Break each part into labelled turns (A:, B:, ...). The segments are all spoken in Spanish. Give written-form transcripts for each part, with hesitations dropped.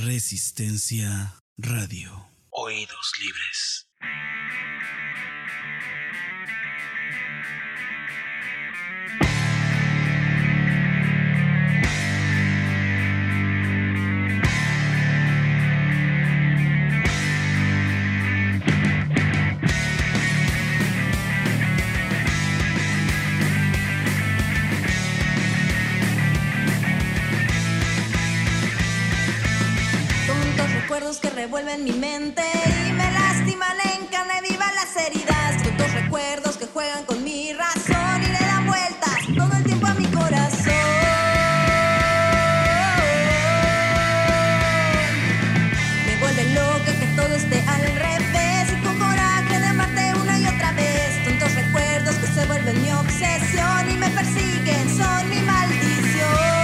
A: Resistencia Radio. Oídos libres.
B: Recuerdos que revuelven mi mente y me lastiman en carne viva las heridas. Tontos recuerdos que juegan con mi razón y le dan vueltas todo el tiempo a mi corazón. Me vuelve loca que todo esté al revés y con coraje de amarte una y otra vez. Tontos recuerdos que se vuelven mi obsesión y me persiguen, son mi maldición.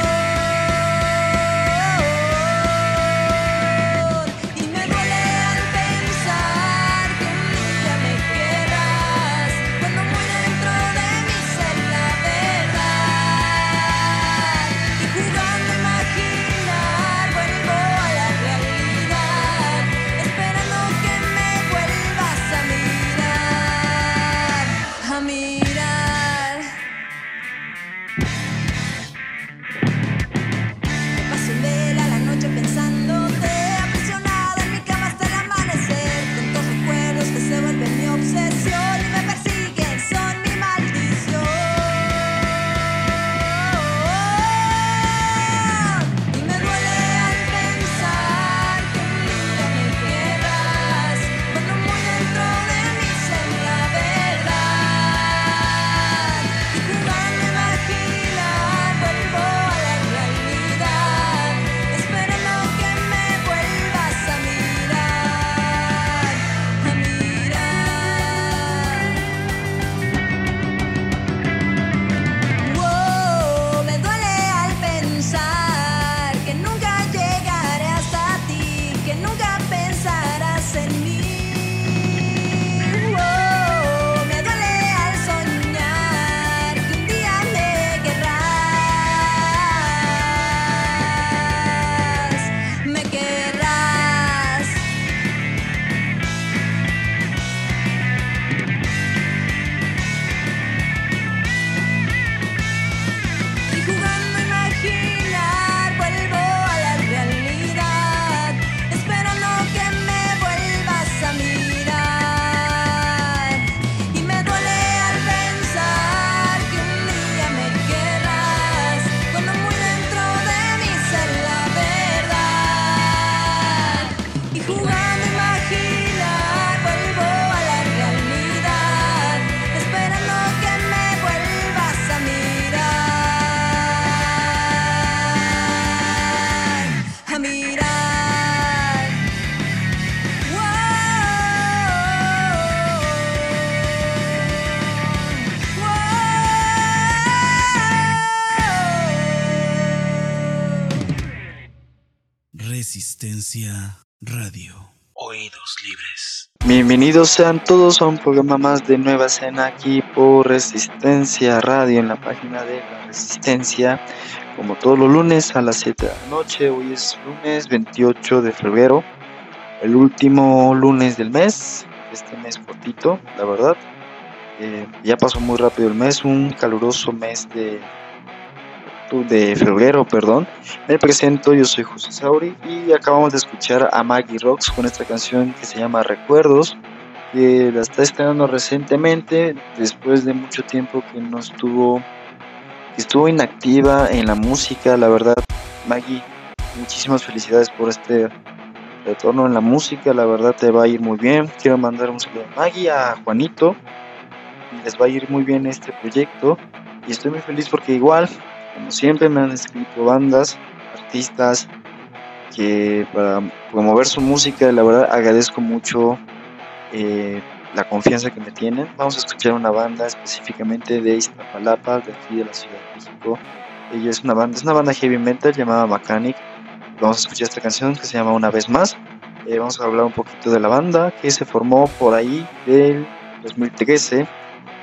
A: Resistencia Radio. Oídos libres.
C: Bienvenidos sean todos a un programa más de Nueva Escena aquí por Resistencia Radio en la página de la Resistencia, como todos los lunes a las 7 de la noche. Hoy es lunes 28 de febrero, el último lunes del mes, este mes cortito, la verdad. Ya pasó muy rápido el mes, un caluroso mes de febrero, perdón. Me presento, yo soy José Sauri y acabamos de escuchar a Maggie Rocks con esta canción que se llama Recuerdos, que la está estrenando recientemente después de mucho tiempo que estuvo inactiva en la música. La verdad, Maggie, muchísimas felicidades por este retorno en la música, la verdad te va a ir muy bien. Quiero mandar un saludo a Maggie, a Juanito, y les va a ir muy bien este proyecto y estoy muy feliz porque igual, como siempre, me han escrito bandas, artistas que para promover su música, la verdad agradezco mucho la confianza que me tienen. Vamos a escuchar una banda específicamente de Iztapalapa, de aquí de la Ciudad de México. Ella es una banda heavy metal llamada Mechanic. Vamos a escuchar esta canción que se llama Una Vez Más. Vamos a hablar un poquito de la banda que se formó por ahí del 2013.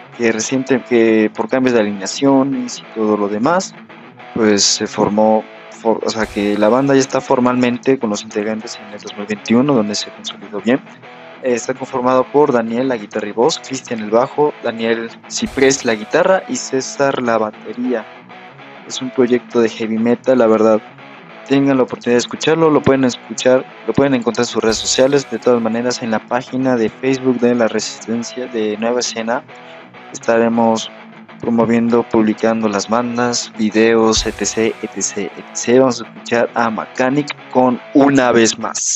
C: Que por cambios de alineaciones y todo lo demás, pues se formó o sea, que la banda ya está formalmente con los integrantes en el 2021, donde se consolidó bien. Está conformado por Daniel, la guitarra y voz, Cristian el bajo, Daniel Ciprés la guitarra y César la batería. Es un proyecto de heavy metal, la verdad. Tengan la oportunidad de escucharlo, lo pueden encontrar en sus redes sociales. De todas maneras, en la página de Facebook de La Resistencia de Nueva Escena estaremos promoviendo, publicando las bandas, videos, etc, etc, etc. Vamos a escuchar a Mechanic con Una Vez Más.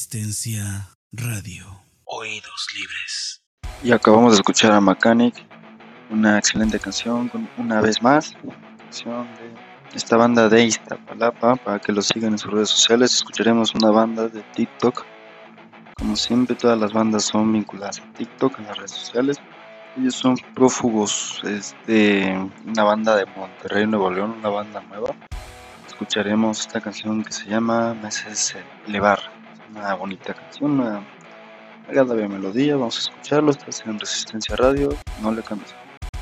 A: Resistencia Radio. Oídos libres.
C: Y acabamos de escuchar a Mechanic, una excelente canción, una vez más, canción de esta banda de Iztapalapa, para que lo sigan en sus redes sociales. Escucharemos una banda de TikTok. Como siempre, todas las bandas son vinculadas a TikTok, en las redes sociales. Ellos son Prófugos, una banda de Monterrey, Nuevo León, una banda nueva. Escucharemos esta canción que se llama Me haces elevar. Es una bonita canción, una agradable melodía. Vamos a escucharlo. Estás en Resistencia Radio, no le cambies.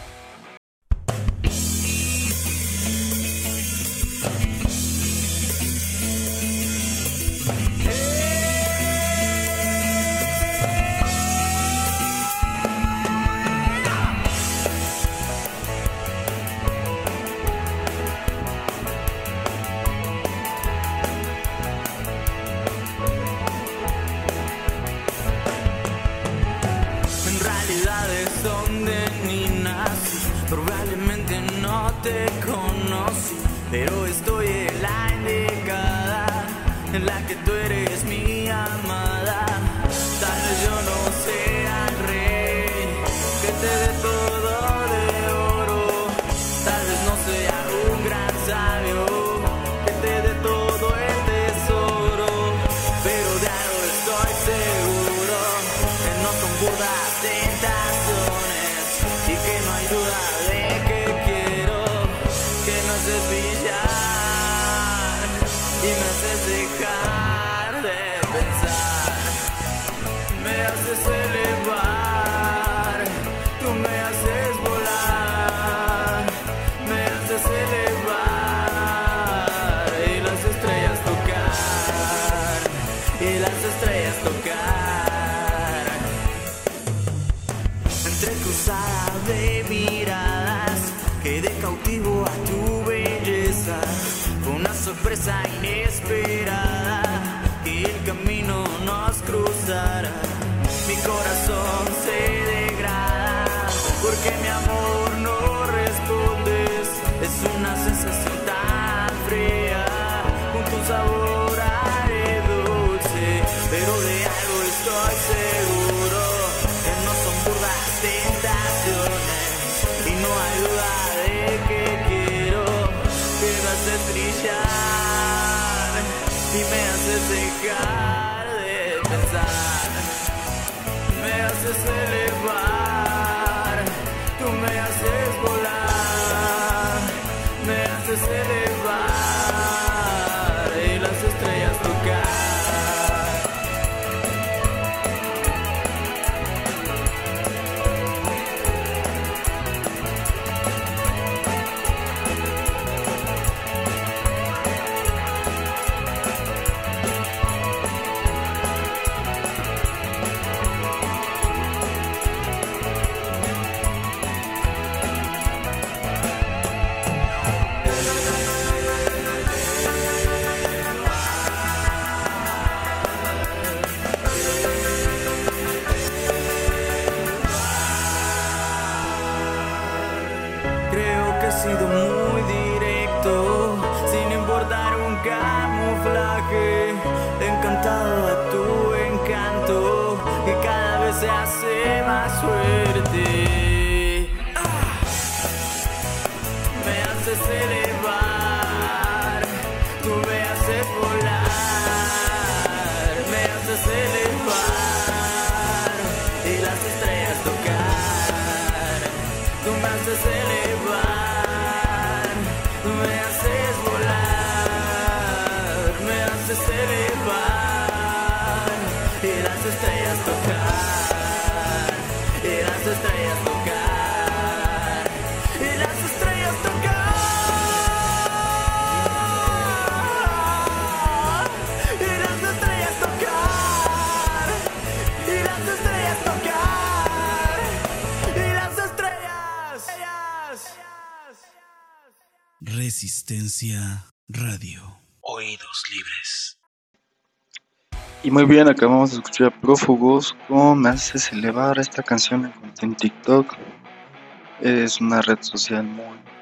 D: Probablemente no te conocí, pero estoy en la indicada, en la que tú eres mi amada. Tal vez yo no sea el rey que te dé todo de oro, tal vez no sea un gran sabio que te dé todo el tesoro, pero de algo estoy seguro, que no son burdas tentaciones y que no hay duda de que quiero, que me haces brillar y me haces dejar de pensar, me haces elevar, tú me haces volar, me haces elevar y las estrellas tocar, y las estrellas tocar, entrecruzada de miradas, quedé cautivo a tu belleza, fue una sorpresa inesperada, que el camino nos cruzara, mi corazón se degrada, porque mi amor no respondes, es una sensación tan fría, junto a un sabor agridulce, pero de algo estoy seguro, que no son burdas tentaciones, y no hay duda de que quiero, que me haces brillar, y me haces dejar de pensar, me haces elevar, tú me haces volar, me haces elevar, y las estrellas tocar. Creo que he sido muy directo, sin importar un camuflaje, encantado a tu encanto, que cada vez se hace más fuerte. Me haces elevar, tú me haces volar, me haces elevar, y las estrellas tocar, tú me haces elevar, tú me haces volar, me haces elevar, y las estrellas tocar, y las estrellas tocar, y las estrellas tocar, y las estrellas tocar, y las estrellas tocar, y las estrellas.
A: Resistencia Radio. Oídos libres.
C: Y muy bien, acabamos de escuchar a Prófugos con Me haces elevar. Esta canción la encontré en TikTok. Es una red social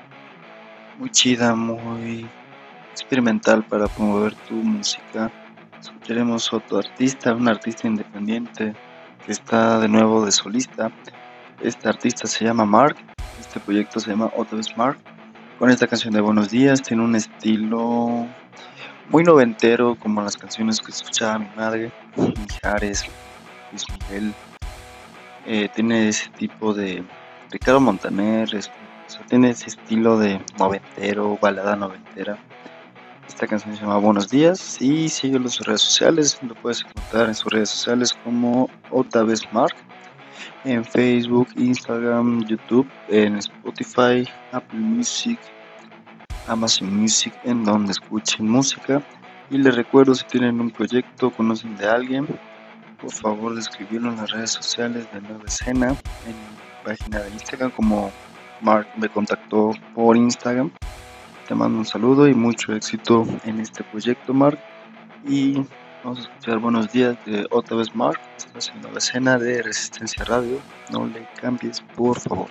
C: muy chida, muy experimental para promover tu música. escucharemos otro artista, un artista independiente que está de nuevo de solista. Este artista se llama Mark, este proyecto se llama Otra vez Mark. Con esta canción de Buenos Días tiene un estilo muy noventero, como las canciones que escuchaba mi madre, Mijares, Luis Miguel. Tiene ese tipo de Ricardo Montaner, tiene ese estilo de noventero, balada noventera. Esta canción se llama Buenos Días y síguelo en sus redes sociales. Lo puedes encontrar en sus redes sociales como Otra vez Mark, en Facebook, Instagram, YouTube, en Spotify, Apple Music, Amazon Music, en donde escuchen música. Y les recuerdo, si tienen un proyecto, conocen de alguien, por favor de escribirlo en las redes sociales de Nueva Escena, en mi página de Instagram, como Mark me contactó por Instagram. Te mando un saludo y mucho éxito en este proyecto, Mark. Y vamos a escuchar Buenos Días de Otra vez Mark. Estás en Nueva Escena de Resistencia Radio. No le cambies, por favor.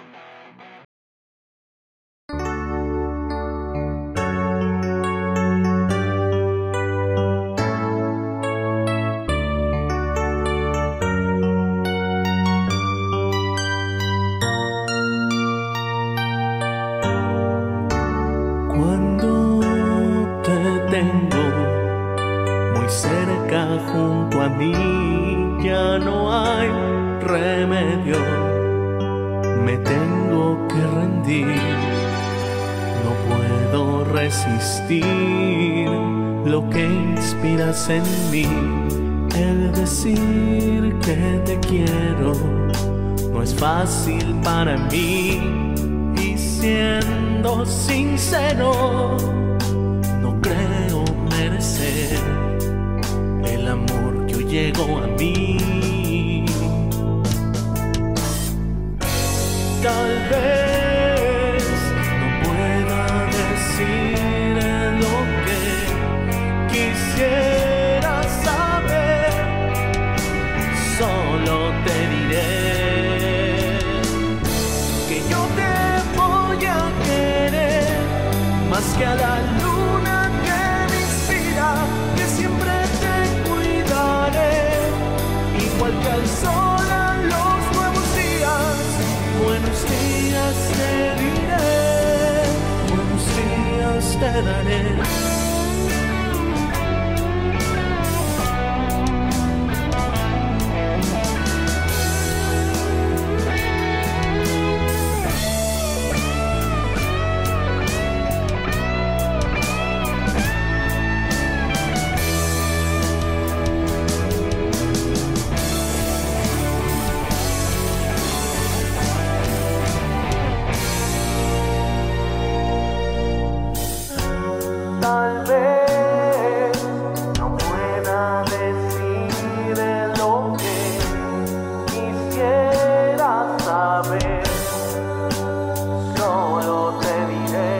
D: Cuando te tengo muy cerca junto a mí, ya no hay remedio, me tengo que rendir, no puedo resistir lo que inspiras en mí. El decir que te quiero no es fácil para mí, y siendo sincero, no creo merecer el amor que hoy llegó a mí. Tal vez no pueda decir lo que quisiera saber, solo te diré que yo te voy a querer más que a la luna que me inspira, que siempre te cuidaré, igual que al sol a los nuevos días. Buenos días te diré, buenos días te daré. Tal vez no pueda decir lo que quisiera saber, solo te diré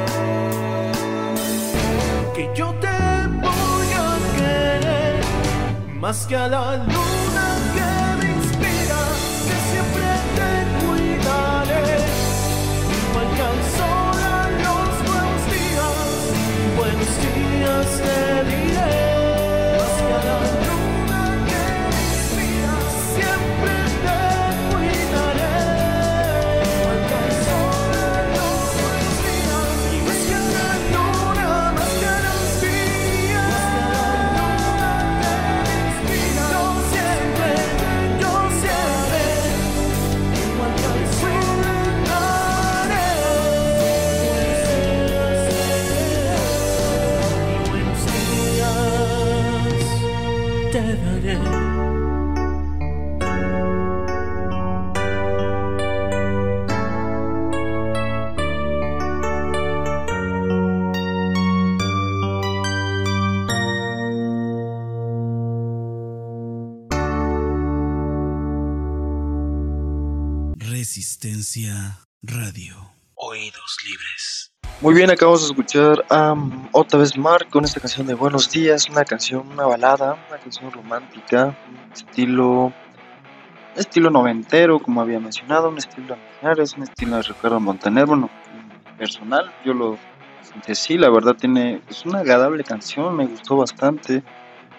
D: que yo te voy a querer más que a la luna que me inspira, que siempre te cuidaré, igual que al sol a los nuevos días. Buenos días te diré, más que a la luna que me inspira, siempre te cuidaré, igual que al sol a los buenos días. Y más que a la luna, más que a los días, más que a la luna que me inspira, yo siempre, igual que al sol daré. Buenos días te daré.
A: Resistencia Radio. Oídos libres.
C: Muy bien, acabamos de escuchar a Otra vez Mark con esta canción de Buenos Días, una canción, una balada, una canción romántica, un estilo noventero, como había mencionado, un estilo de Mijares, un estilo de Ricardo Montaner. Bueno, personal, yo lo sentí así, la verdad es una agradable canción, me gustó bastante.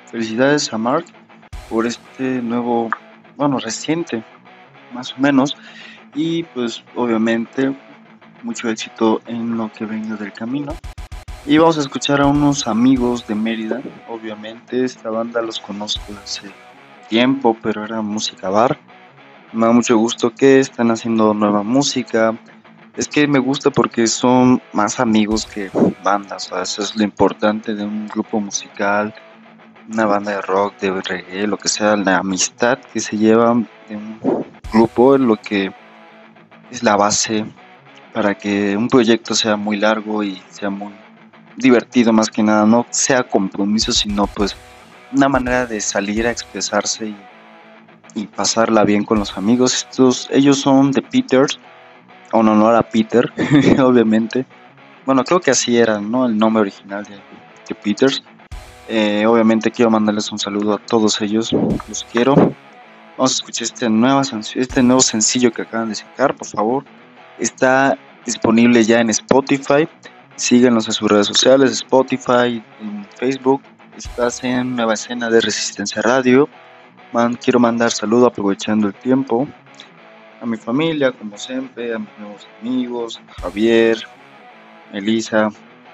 C: Felicidades a Mark por este nuevo, bueno, reciente, más o menos, y pues obviamente mucho éxito en lo que venga del camino. Y vamos a escuchar a unos amigos de Mérida. Obviamente esta banda los conozco hace tiempo, pero era música bar. Me da mucho gusto que están haciendo nueva música. Es que me gusta porque son más amigos que bandas, o sea, eso es lo importante de un grupo musical, una banda de rock, de reggae, lo que sea, la amistad que se lleva de un grupo es lo que es la base para que un proyecto sea muy largo y sea muy divertido, más que nada, no sea compromiso, sino pues una manera de salir a expresarse y pasarla bien con los amigos. Ellos son The Peters, en honor a Peter, obviamente. Bueno, creo que así era, ¿no? El nombre original de The Peters. Obviamente quiero mandarles un saludo a todos ellos, los quiero. Vamos a escuchar este nuevo sencillo que acaban de sacar, por favor. Está disponible ya en Spotify. Síguenos en sus redes sociales, Spotify, en Facebook. Estás en Nueva Escena de Resistencia Radio. Quiero mandar saludo aprovechando el tiempo a mi familia, como siempre, a mis nuevos amigos, Javier, Elisa,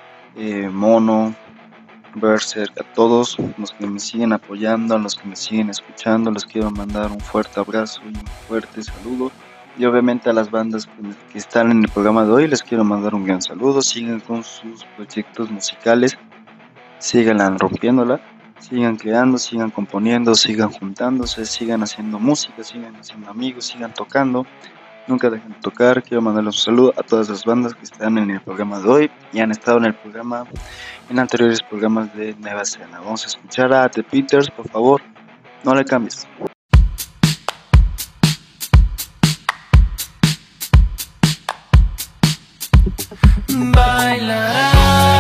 C: Mono, Berserk, a todos los que me siguen apoyando, a los que me siguen escuchando. Les quiero mandar un fuerte abrazo y un fuerte saludo. Y obviamente a las bandas que están en el programa de hoy les quiero mandar un gran saludo. Sigan con sus proyectos musicales, sigan rompiéndola, sigan creando, sigan componiendo, sigan juntándose, sigan haciendo música, sigan haciendo amigos, sigan tocando. Nunca dejen de tocar. Quiero mandarles un saludo a todas las bandas que están en el programa de hoy y han estado en el programa, en anteriores programas de Nueva Escena. Vamos a escuchar a The Peters, por favor, no le cambies.
D: Bailarás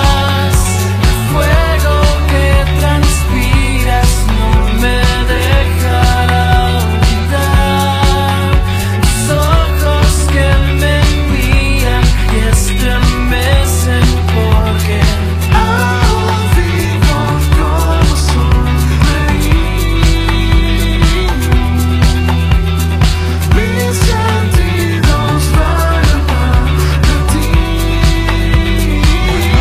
D: fuego que transpiras, no me dejará olvidar tus ojos que me miran y estremecen porque aún vivo como sonreír. Mis sentidos van para ti.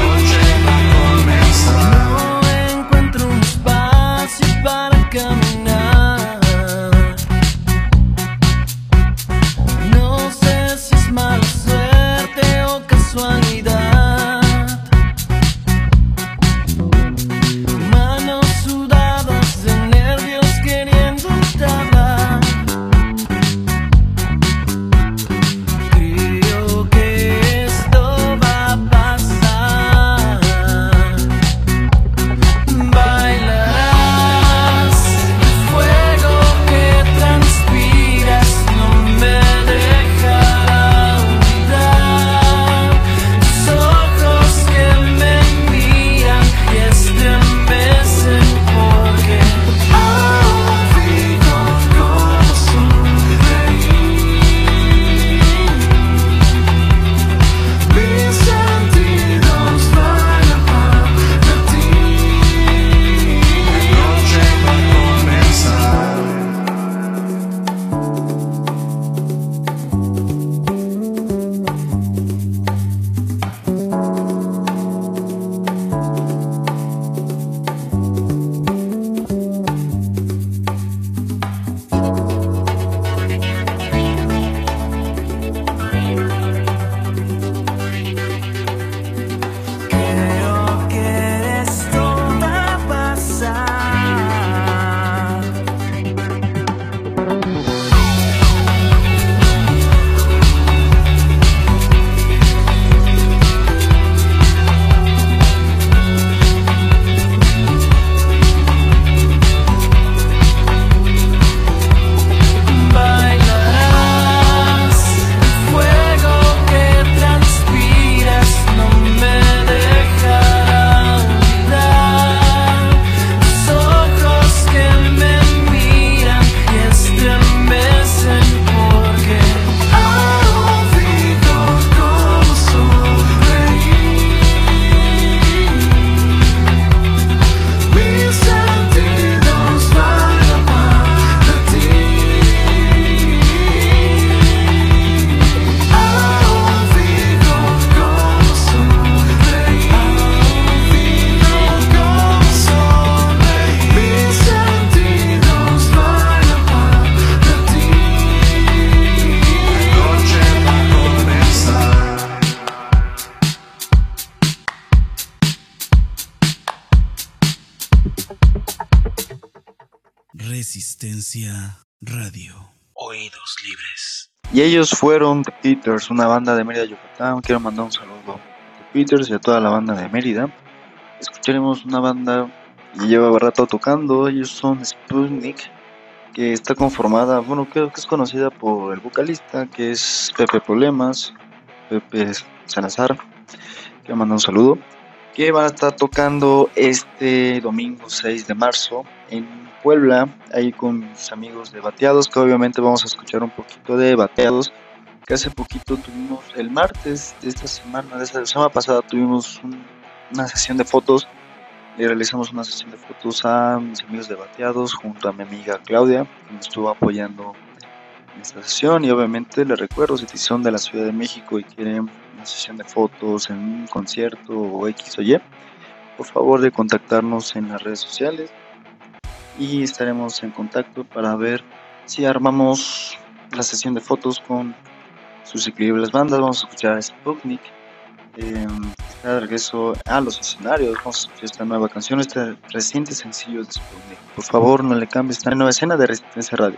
A: Resistencia Radio. Oídos libres.
C: Y ellos fueron The Peters, una banda de Mérida, Yucatán. Quiero mandar un saludo a The Peters y a toda la banda de Mérida. Escucharemos una banda que lleva rato tocando. Ellos son Sputnik, que está conformada, bueno, creo que es conocida por el vocalista, que es Pepe Problemas, Pepe Salazar. Quiero mandar un saludo. Que van a estar tocando este domingo 6 de marzo en Puebla, ahí con mis amigos de Bateados, que obviamente vamos a escuchar un poquito de Bateados, que hace poquito tuvimos, el martes de esta semana, de esta semana pasada, tuvimos una sesión de fotos, le realizamos una sesión de fotos a mis amigos de Bateados, junto a mi amiga Claudia, que me estuvo apoyando en esta sesión, y obviamente les recuerdo, si son de la Ciudad de México y quieren una sesión de fotos en un concierto o X o Y, por favor de contactarnos en las redes sociales y estaremos en contacto para ver si armamos la sesión de fotos con sus increíbles bandas. Vamos a escuchar a Sputnik, está de regreso a los escenarios. Vamos a escuchar esta nueva canción, este reciente sencillo de Sputnik. Por favor no le cambies, está en Nueva Escena de Resistencia Radio.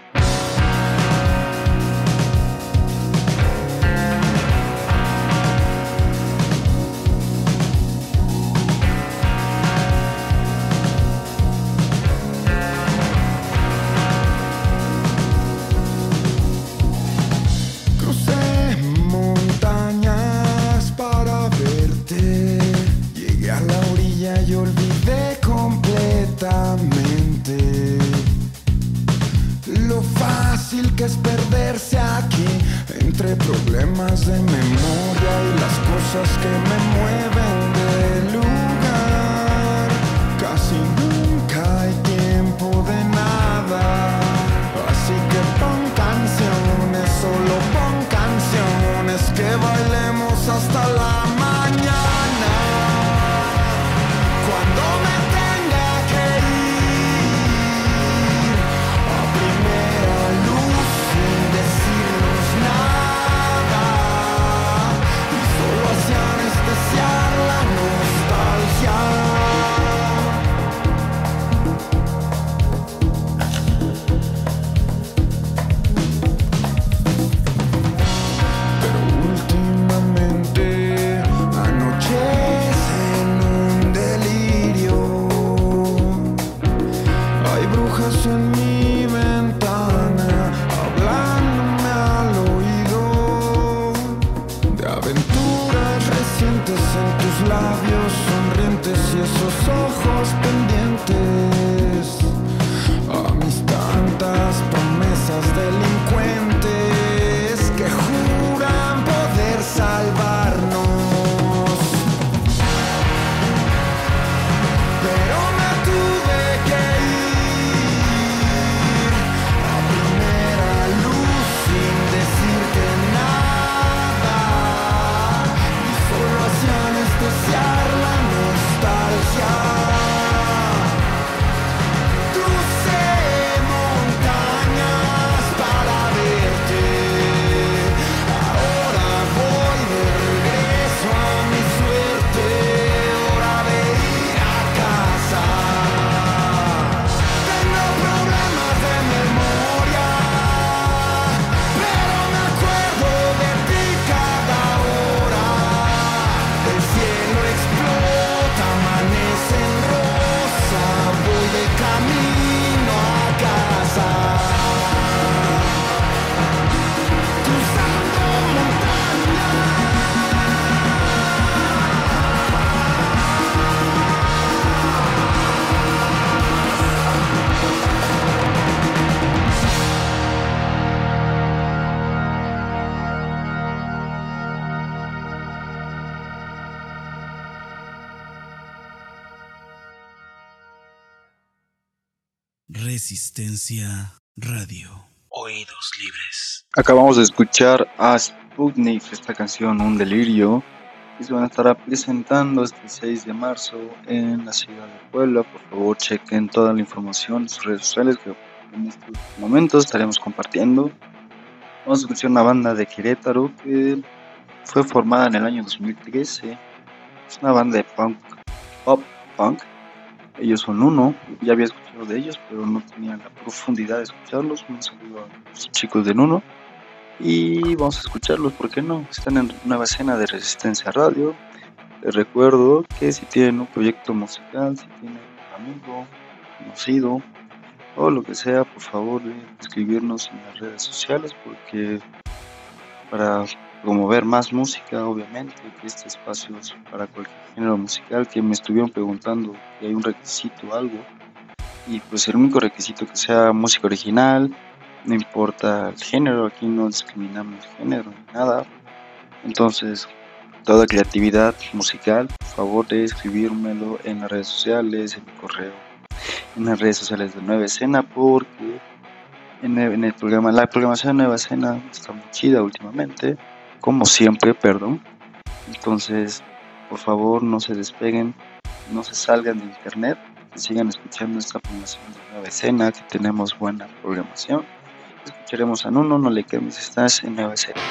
E: Que es perderse aquí entre problemas de memoria y las cosas que me mueven del lugar. Casi nunca hay tiempo de nada, así que pon canciones, solo pon canciones, que bailemos hasta la mañana. Cuando me tenga que ir a primera luz, decirnos nada, y solo hacia anestesiar la nostalgia. Pero últimamente anochece en un delirio. Hay brujas en mi ventana hablándome al oído de aventuras recientes en tus labios sonrientes y esos ojos pendientes a mis tantas promesas delincuentes que juran poder salvarnos. Pero me tuve que ir a primera luz sin decirte nada, y solo hacia anestesiar la nostalgia. Crucé montañas para verte, ahora voy de regreso a mi suerte, hora de ir a casa. Tengo problemas de memoria, pero me acuerdo de ti cada hora. El cielo explota, amanece en rosa, voy de camino a casa. Cruzando montañas.
A: Resistencia Radio. Oídos libres.
C: Acabamos de escuchar a Sputnik, esta canción Un Delirio, que se van a estar presentando este 6 de marzo en la ciudad de Puebla. Por favor chequen toda la información en sus redes sociales, que en estos momentos estaremos compartiendo. Vamos a escuchar una banda de Querétaro que fue formada en el año 2013. Es una banda de pop punk, Ellos son Uno, ya había escuchado de ellos, pero no tenía la profundidad de escucharlos. Un saludo a los chicos de Uno. Y vamos a escucharlos, ¿por qué no? Están en Nueva Escena de Resistencia Radio. Les recuerdo que si tienen un proyecto musical, si tienen un amigo, conocido o lo que sea, por favor escribirnos en las redes sociales, porque para promover más música, obviamente, que este espacio es para cualquier género musical, que me estuvieron preguntando si hay un requisito o algo, y pues el único requisito que sea música original, no importa el género, aquí no discriminamos género ni nada. Entonces, toda creatividad musical, por favor de escribírmelo en las redes sociales, en mi correo, en las redes sociales de Nueva Escena, porque en el programa, la programación de Nueva Escena está muy chida últimamente, como siempre, perdón. Entonces, por favor, no se despeguen, no se salgan de internet, que sigan escuchando esta programación de Nueva Escena, que tenemos buena programación. Escucharemos a Nuno, no le cambies, estás en Nueva Escena.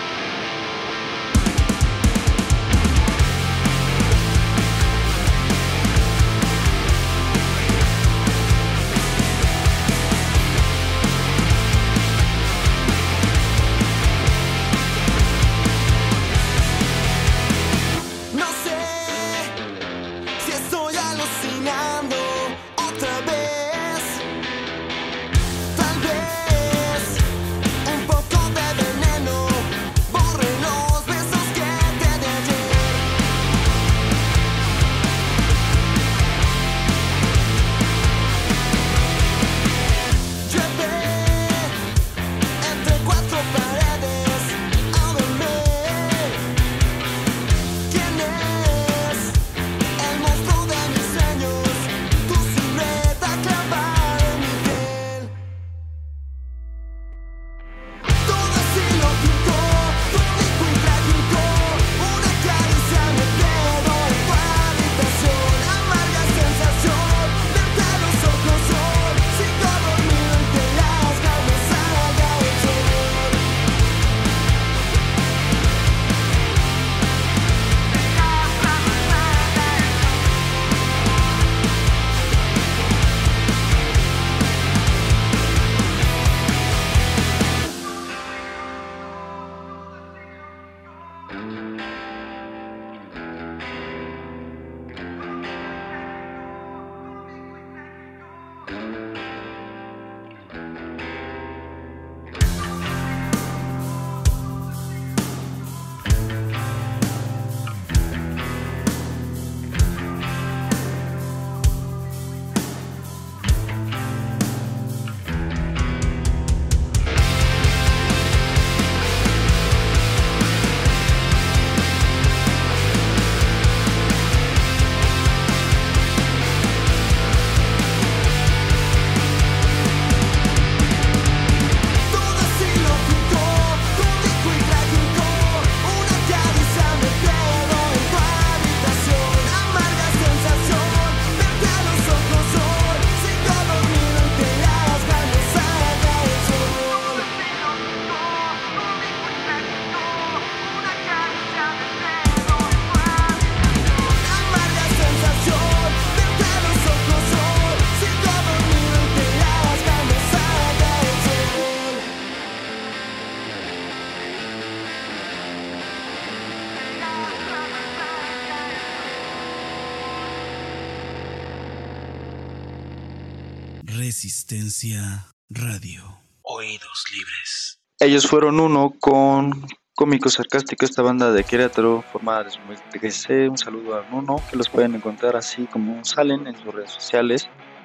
A: Resistencia Radio. Oídos libres.
C: Ellos fueron Uno con Cómico Sarcástico, esta banda de Querétaro formada desde 2013. Un saludo a Nuno, que los pueden encontrar así como salen en sus redes sociales.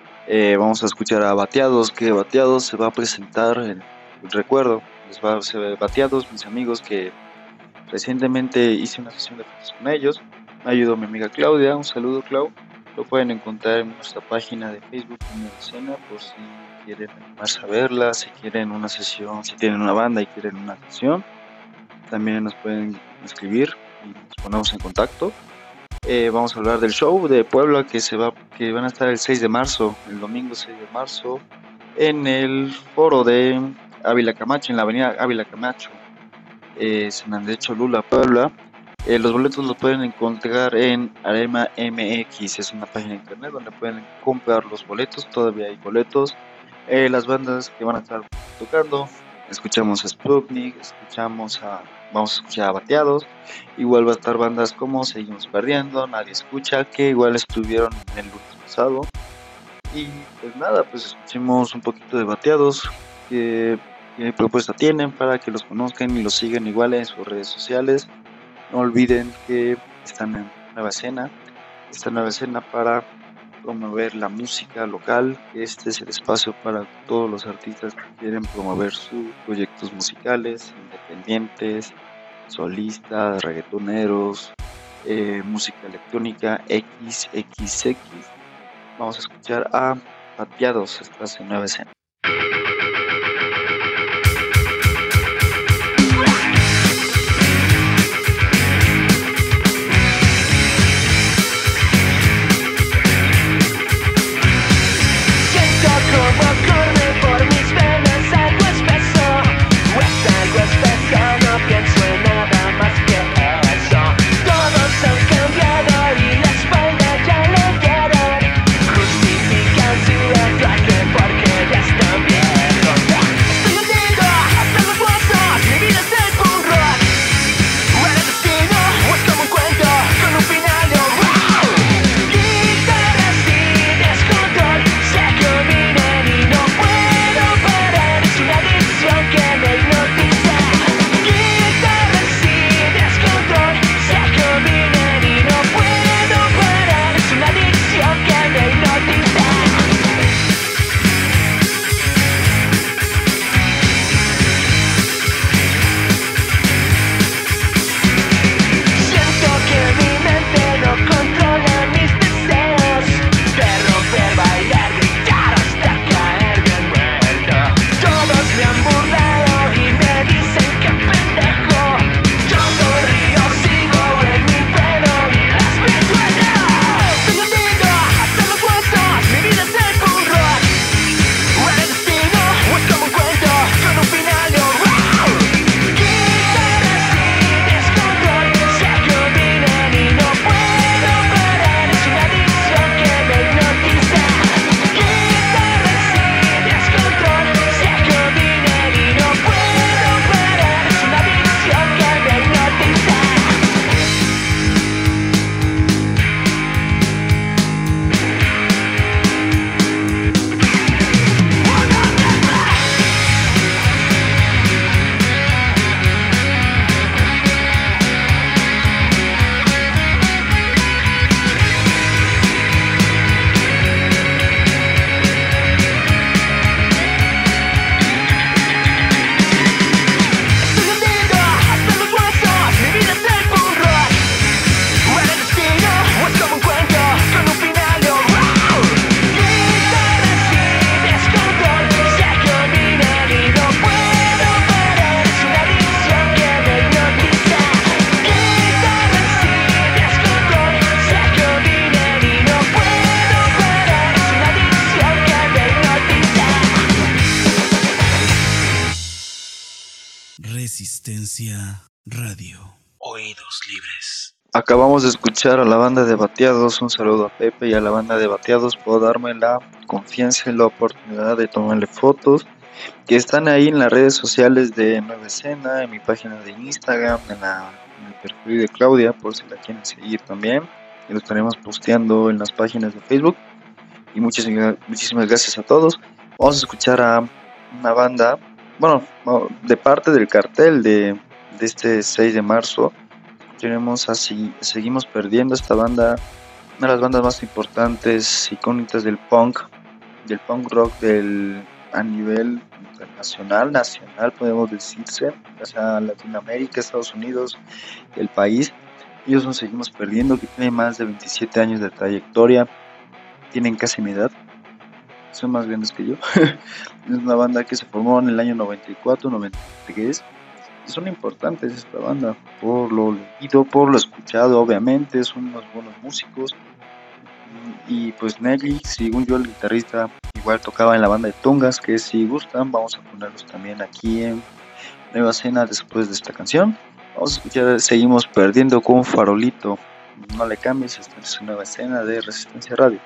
C: Vamos a escuchar a Bateados, que Bateados se va a presentar en el recuerdo. Bateados, mis amigos, que recientemente hice una sesión de fotos con ellos. Me ayudó mi amiga Claudia, un saludo, Clau. Lo pueden encontrar en nuestra página de Facebook Nueva Escena, por si quieren animarse a verla, si quieren una sesión, si tienen una banda y quieren una sesión, también nos pueden escribir y nos ponemos en contacto. Vamos a hablar del show de Puebla que van a estar el 6 de marzo, el domingo 6 de marzo, en el foro de Ávila Camacho, en la avenida Ávila Camacho, San Andrés Cholula, Puebla. Los boletos los pueden encontrar en Arema MX, es una página de internet donde pueden comprar los boletos, todavía hay boletos. Las bandas que van a estar tocando, escuchamos a Sputnik, vamos a escuchar a Bateados, igual va a estar bandas como Seguimos Perdiendo, Nadie Escucha, que igual estuvieron en el lunes pasado. Y pues nada, pues escuchemos un poquito de Bateados, qué propuesta tienen para que los conozcan y los sigan igual en sus redes sociales. No olviden que están en Nueva Escena, para promover la música local. Este es el espacio para todos los artistas que quieren promover sus proyectos musicales, independientes, solistas, reggaetoneros, música electrónica XXX. Vamos a escuchar a Bateados, estás en Nueva Escena.
F: Porque ya están viejos.
A: Resistencia Radio. Oídos libres.
C: Acabamos de escuchar a la banda de Bateados. Un saludo a Pepe y a la banda de Bateados por darme la confianza y la oportunidad de tomarle fotos que están ahí en las redes sociales de Nueva Escena, en mi página de Instagram, en el perfil de Claudia, por si la quieren seguir también, y lo estaremos posteando en las páginas de Facebook. Y muchísimas gracias a todos. Vamos a escuchar a una banda, bueno, de parte del cartel de este 6 de marzo. Tenemos así, Seguimos Perdiendo, esta banda, una de las bandas más importantes, icónicas del punk rock a nivel internacional, nacional podemos decirse, o sea, Latinoamérica, Estados Unidos, el país. Ellos son Seguimos Perdiendo, que tienen más de 27 años de trayectoria, tienen casi mi edad, son más grandes que yo. Es una banda que se formó en el año 94, 93. Son importantes esta banda, por lo leído, por lo escuchado, obviamente, son unos buenos músicos. Y pues Nelly, según yo, el guitarrista, igual tocaba en la banda de Tungas, que si gustan, vamos a ponerlos también aquí en Nueva Escena después de esta canción. Vamos a escuchar Seguimos Perdiendo con Farolito. No le cambies, esta es una nueva escena de Resistencia Radio.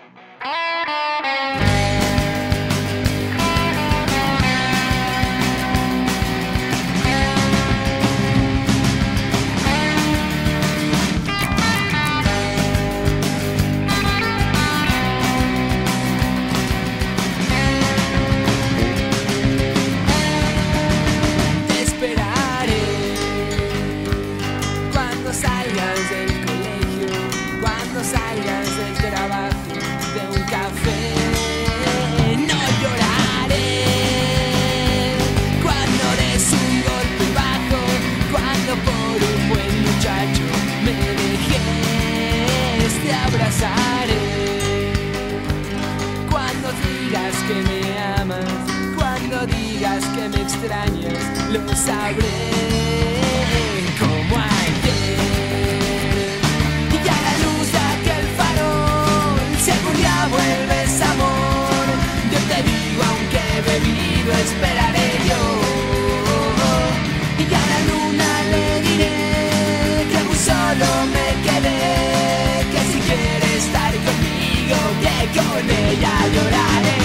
G: Lo sabré como ayer. Y ya la luz de aquel farol, si algún día vuelves amor, yo te digo aunque he bebido esperaré yo. Y ya a la luna le diré que muy solo me quedé, que si quiere estar conmigo que con ella lloraré.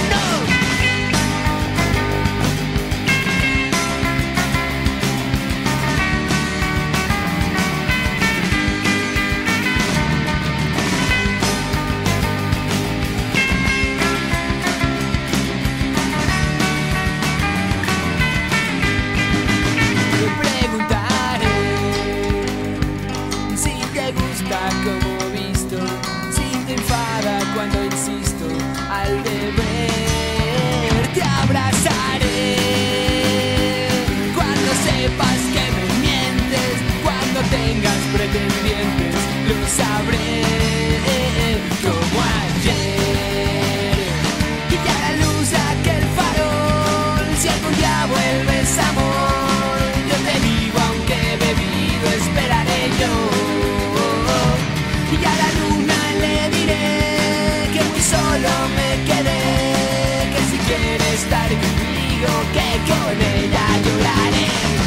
G: Como visto, si te enfada cuando insisto, al deber te abrazaré. Cuando sepas que me mientes, cuando tengas pretendientes, lo sabré como ayer. Y ya la luz de aquel farol, si algún día vuelves amor, yo te digo aunque he bebido esperaré yo. Y a la luna le diré que muy solo me quedé, que si quiere estar conmigo que con ella lloraré.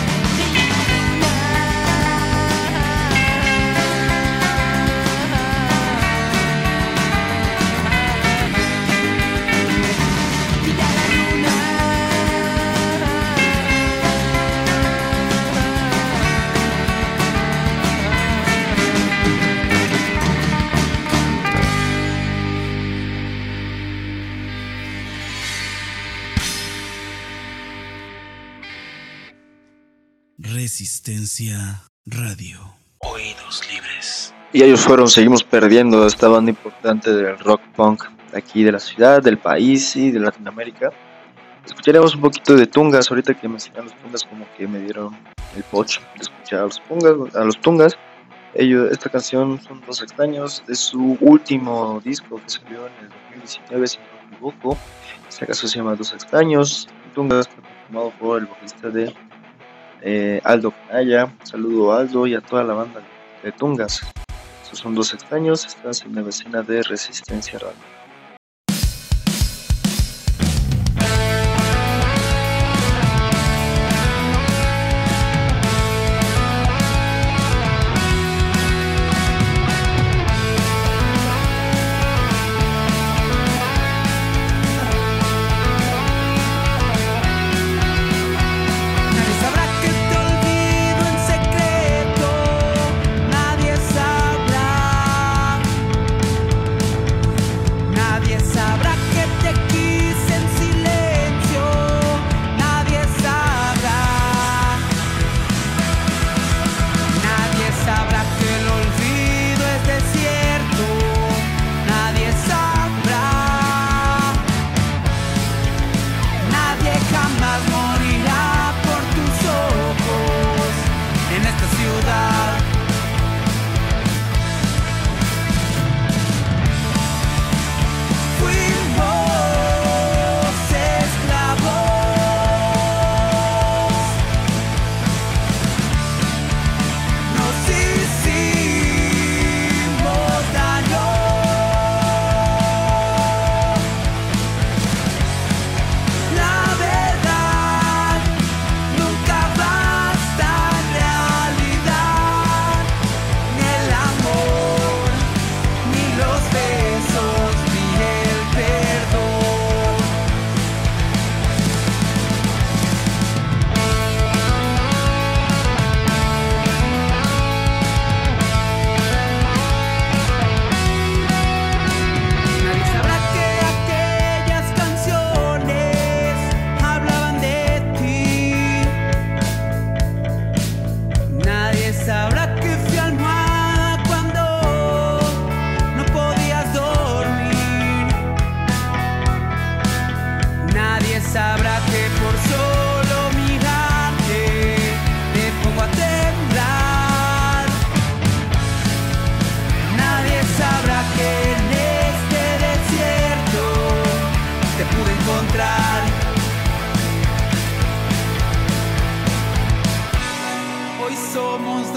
A: Resistencia Radio. Oídos libres.
C: Y ellos fueron Seguimos Perdiendo, esta banda importante del rock punk de aquí de la ciudad, del país y de Latinoamérica. Escucharemos un poquito de Tungas, ahorita que mencionan los Tungas como que me dieron el poch de escuchar a los Tungas. Esta canción son Dos Extraños, de su último disco que salió en el 2019, si no me equivoco. Esta canción se llama Dos Extraños. Tungas está conformado por el vocalista de Aldo Canalla. Saludo a Aldo y a toda la banda de Tungas. Estos son Dos Extraños, estás en la escena de Resistencia Radio.
G: Nadie sabrá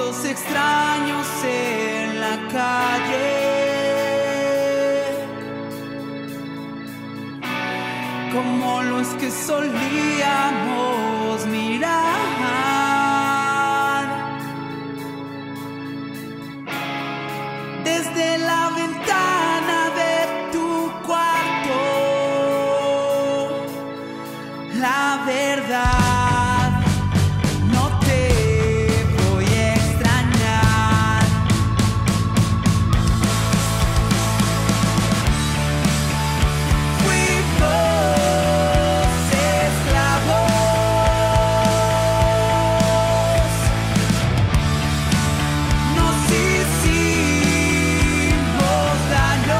G: los extraños en la calle, como los que solíamos mirar desde la ventana de tu cuarto. La verdad, no te voy a extrañar. Fuimos esclavos, nos hicimos daño.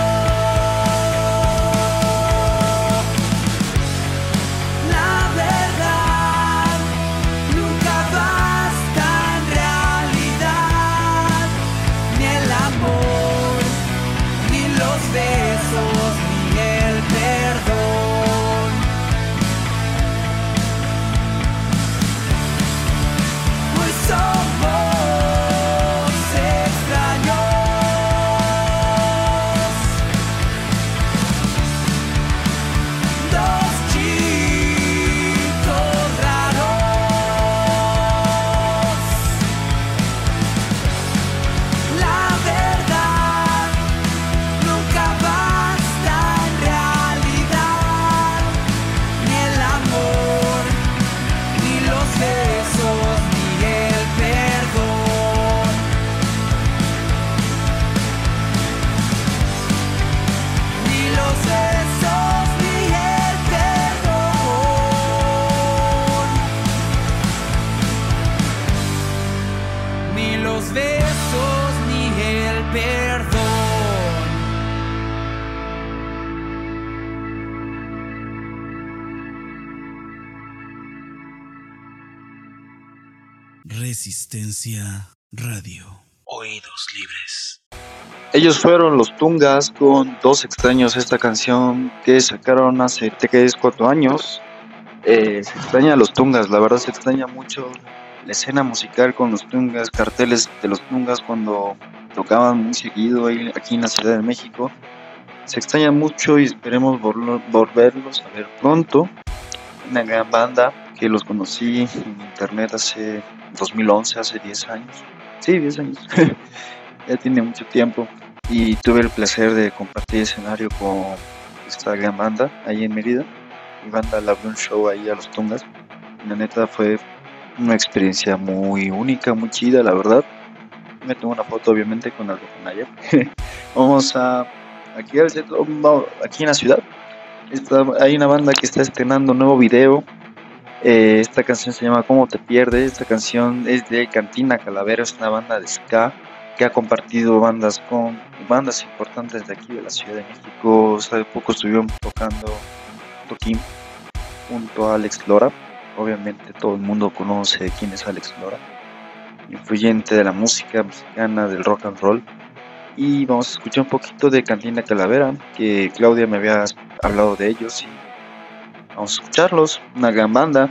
G: La verdad nunca basta en realidad, ni el amor, ni los besos, ni el perdón. Hoy somos extraños, dos chicos raros. La verdad nunca basta en realidad, ni el amor, ni los besos, ni el perdón. Ni los besos, ni el perdón. Ni los besos, ni el perdón.
A: Resistencia Radio. Oídos libres.
C: Ellos fueron los Tungas con Dos Extraños, esta canción que sacaron hace 4 años. Se extraña a los Tungas, la verdad se extraña mucho la escena musical con los Tungas, carteles de los Tungas cuando tocaban muy seguido ahí, aquí en la Ciudad de México. Se extraña mucho y esperemos volverlos a ver pronto. Una gran banda que los conocí en internet hace 2011, hace 10 años. Sí, 10 años. Ya tiene mucho tiempo. Y tuve el placer de compartir escenario con esta gran banda ahí en Mérida. Mi banda le abrió un show ahí a los Tungas. La neta fue una experiencia muy única, muy chida, la verdad. Me tomé una foto obviamente con Aldo Canaya. Vamos a aquí en la ciudad. Hay una banda que está estrenando un nuevo video. Esta canción se llama ¿Cómo te pierdes? Esta canción es de Cantina Calavera, es una banda de ska que ha compartido bandas con bandas importantes de aquí de la Ciudad de México. Hace poco estuvieron tocando Toquín junto a Alex Lora. Obviamente todo el mundo conoce quién es Alex Lora, influyente de la música mexicana, del rock and roll. Y vamos a escuchar un poquito de Cantina Calavera, que Claudia me había hablado de ellos, y vamos a escucharlos. Una gran banda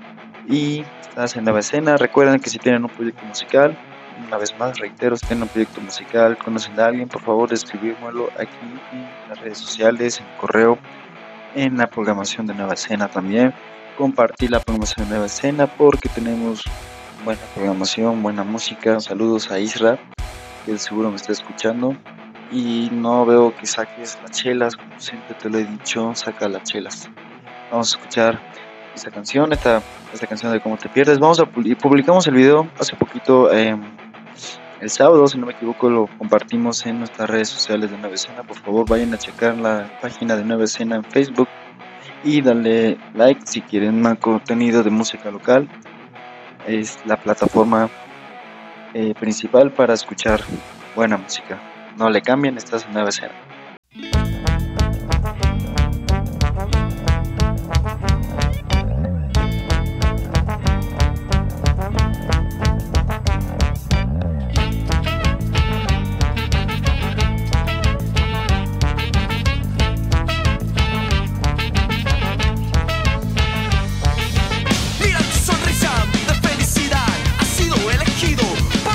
C: y estás en Nueva Escena. Recuerden que si tienen un proyecto musical, una vez más reitero, si tienen un proyecto musical, conocen a alguien, por favor escribírmelo aquí en las redes sociales, en correo, en la programación de Nueva Escena también. Compartir la programación de Nueva Escena porque tenemos buena programación, buena música. Saludos a Isra, que seguro me está escuchando. Y no veo que saques las chelas, como siempre te lo he dicho, saca las chelas. Vamos a escuchar esta canción, esta canción de Cómo te pierdes. Publicamos el video hace poquito, el sábado, si no me equivoco, lo compartimos en nuestras redes sociales de Nueva Escena. Por favor, vayan a checar la página de Nueva Escena en Facebook y darle like si quieren más contenido de música local. Es la plataforma principal para escuchar buena música. No le cambien, estás en Nueva Escena.
G: Mira tu sonrisa de felicidad, has sido elegido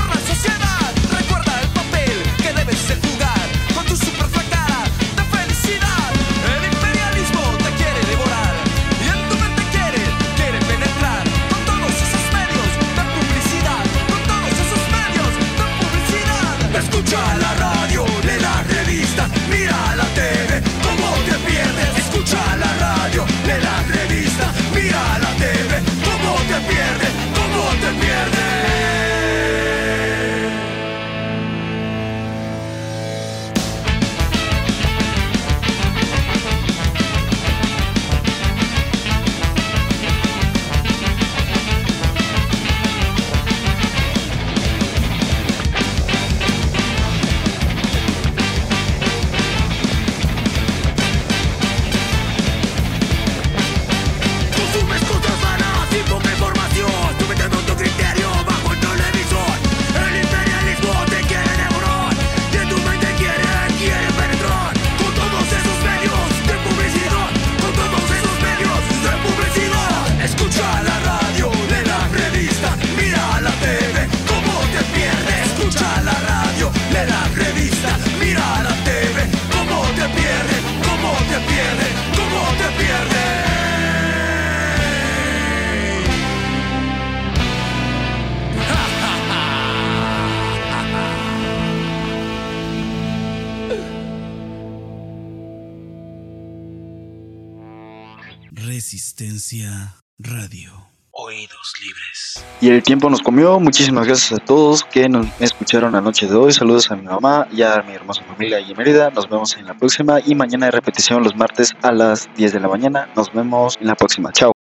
A: Resistencia Radio. Oídos libres.
C: Y el tiempo nos comió. Muchísimas gracias a todos que me escucharon la noche de hoy. Saludos a mi mamá y a mi hermosa familia allí en Mérida. Nos vemos en la próxima y mañana de repetición los martes a las 10 de la mañana. Nos vemos en la próxima. Chao.